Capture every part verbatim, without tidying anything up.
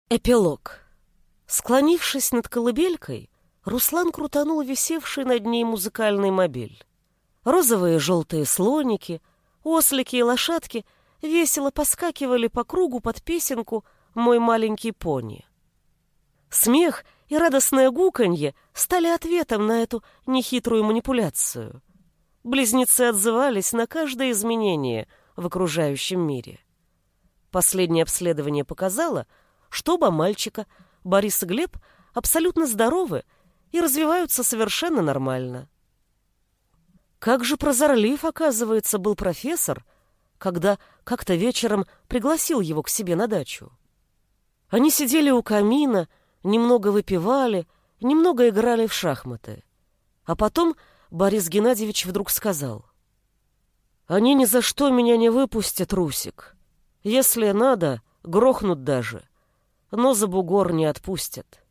Эпилог. Склонившись над колыбелькой, Руслан крутанул висевший над ней музыкальный мобиль. Розовые и желтые слоники, ослики и лошадки весело поскакивали по кругу под песенку «Мой маленький пони». Смех и радостное гуканье стали ответом на эту нехитрую манипуляцию. Близнецы отзывались на каждое изменение в окружающем мире. Последнее обследование показало, что оба мальчика, Борис и Глеб, абсолютно здоровы и развиваются совершенно нормально. Как же прозорлив, оказывается, был профессор, когда как-то вечером пригласил его к себе на дачу. Они сидели у камина, немного выпивали, немного играли в шахматы. А потом Борис Геннадьевич вдруг сказал: «Они ни за что меня не выпустят, Русик. Если надо, грохнут даже, но за бугор не отпустят».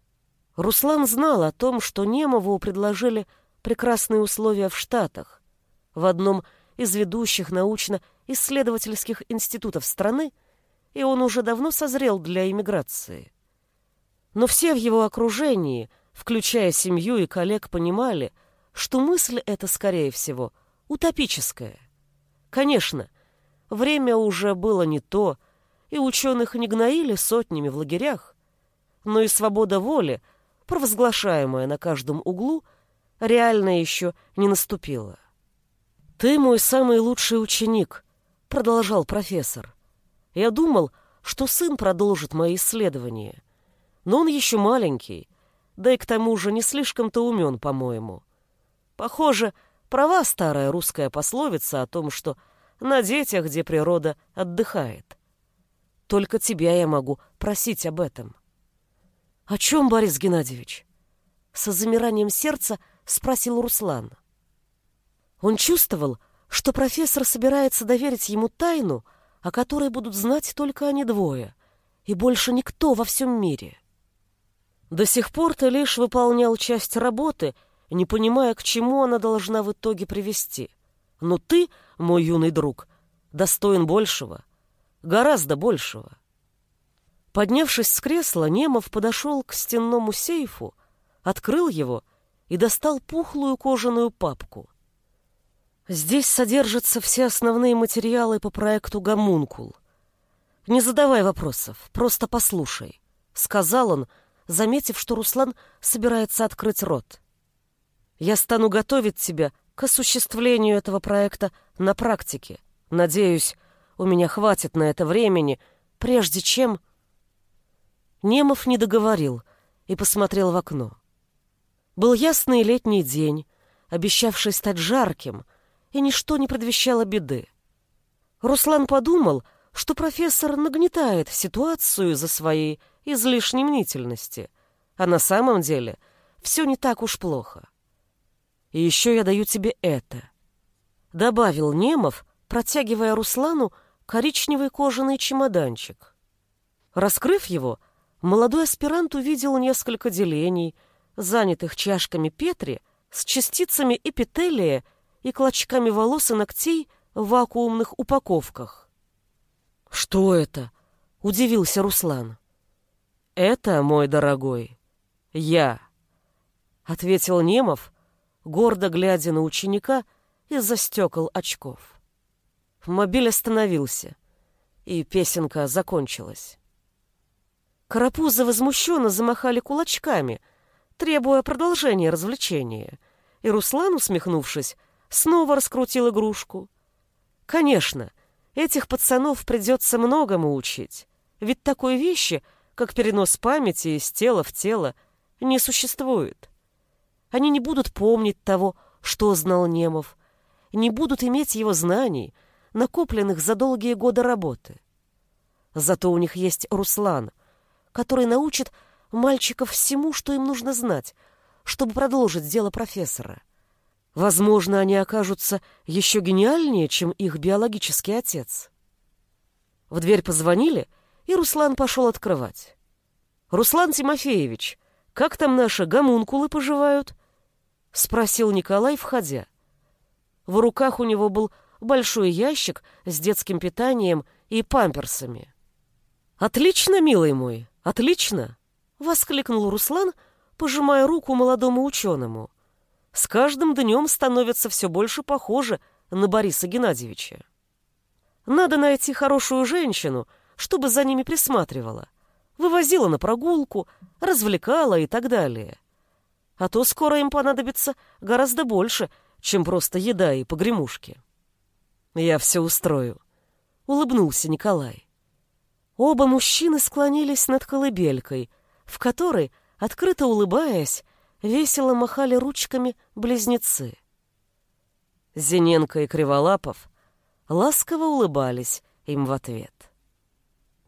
Руслан знал о том, что Немову предложили прекрасные условия в Штатах, в одном из ведущих научно-исследовательских институтов страны, и он уже давно созрел для эмиграции. Но все в его окружении, включая семью и коллег, понимали, что мысль эта, скорее всего, утопическая. Конечно, время уже было не то, и ученых не гноили сотнями в лагерях, но и свобода воли, провозглашаемая на каждом углу, реально еще не наступила. «Ты мой самый лучший ученик», — продолжал профессор. «Я думал, что сын продолжит мои исследования, но он еще маленький, да и к тому же не слишком-то умен, по-моему. Похоже, права старая русская пословица о том, что на детях, где природа отдыхает. Только тебя я могу просить об этом». «О чем, Борис Геннадьевич?» Со замиранием сердца спросил Руслан. Он чувствовал, что профессор собирается доверить ему тайну, о которой будут знать только они двое, и больше никто во всем мире. До сих пор ты лишь выполнял часть работы, не понимая, к чему она должна в итоге привести. Но ты, мой юный друг, достоин большего, гораздо большего. Поднявшись с кресла, Немов подошел к стенному сейфу, открыл его и достал пухлую кожаную папку. Здесь содержатся все основные материалы по проекту «Гомункул». «Не задавай вопросов, просто послушай», — сказал он, заметив, что Руслан собирается открыть рот. «Я стану готовить тебя к осуществлению этого проекта на практике. Надеюсь, у меня хватит на это времени, прежде чем...» Немов не договорил и посмотрел в окно. Был ясный летний день, обещавший стать жарким, и ничто не предвещало беды. Руслан подумал, что профессор нагнетает ситуацию из-за своей излишней мнительности, а на самом деле все не так уж плохо. «И еще я даю тебе это», — добавил Немов, протягивая Руслану коричневый кожаный чемоданчик. Раскрыв его, молодой аспирант увидел несколько делений, занятых чашками Петри с частицами эпителия и клочками волос и ногтей в вакуумных упаковках. «Что это?» — удивился Руслан. «Это, мой дорогой, я», — ответил Немов, гордо глядя на ученика из-за стекол очков. Мобиль остановился, и песенка закончилась. Карапузы возмущенно замахали кулачками, требуя продолжения развлечения, и Руслан, усмехнувшись, снова раскрутил игрушку. Конечно, этих пацанов придется многому учить, ведь такой вещи, как перенос памяти из тела в тело, не существует. Они не будут помнить того, что знал Немов, не будут иметь его знаний, накопленных за долгие годы работы. Зато у них есть Руслан, который научит мальчиков всему, что им нужно знать, чтобы продолжить дело профессора. Возможно, они окажутся еще гениальнее, чем их биологический отец. В дверь позвонили, и Руслан пошел открывать. «Руслан Тимофеевич, как там наши гомункулы поживают?» — спросил Николай, входя. В руках у него был большой ящик с детским питанием и памперсами. «Отлично, милый мой!» «Отлично!» — воскликнул Руслан, пожимая руку молодому ученому. «С каждым днем становится все больше похоже на Бориса Геннадьевича. Надо найти хорошую женщину, чтобы за ними присматривала, вывозила на прогулку, развлекала и так далее. А то скоро им понадобится гораздо больше, чем просто еда и погремушки». «Я все устрою», — улыбнулся Николай. Оба мужчины склонились над колыбелькой, в которой, открыто улыбаясь, весело махали ручками близнецы. Зиненко и Криволапов ласково улыбались им в ответ.